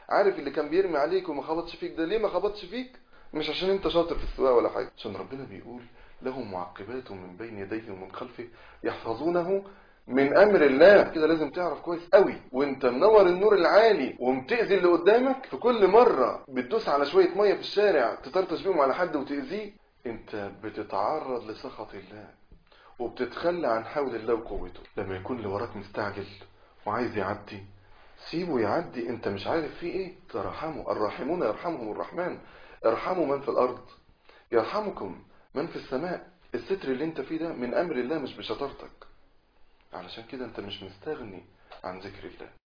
عارف اللي كان بيرمي عليك وما خبطش فيك ده ليه ما خبطش فيك؟ مش عشان انت شاطر في السواقه ولا حاجه، عشان ربنا بيقول له معقبات من بين يديه ومن خلفه يحفظونه من امر الله. كده لازم تعرف كويس قوي وانت منور النور العالي ومتأذي اللي قدامك، في كل مرة بتدوس على شوية مية في الشارع تطرطش بيهم على حد وتأذيه، انت بتتعرض لسخط الله وبتتخلى عن حول الله وقوته. لما يكون اللي وراك مستعجل وعايز يعدي، سيبه يعدي، انت مش عارف فيه ايه، ترحمه. الراحمون يرحمهم الرحمن. ارحموا من في الارض يرحمكم من في السماء. الستر اللي انت فيه ده من امر الله مش بشطارتك، علشان كده انت مش مستغني عن ذكر الله.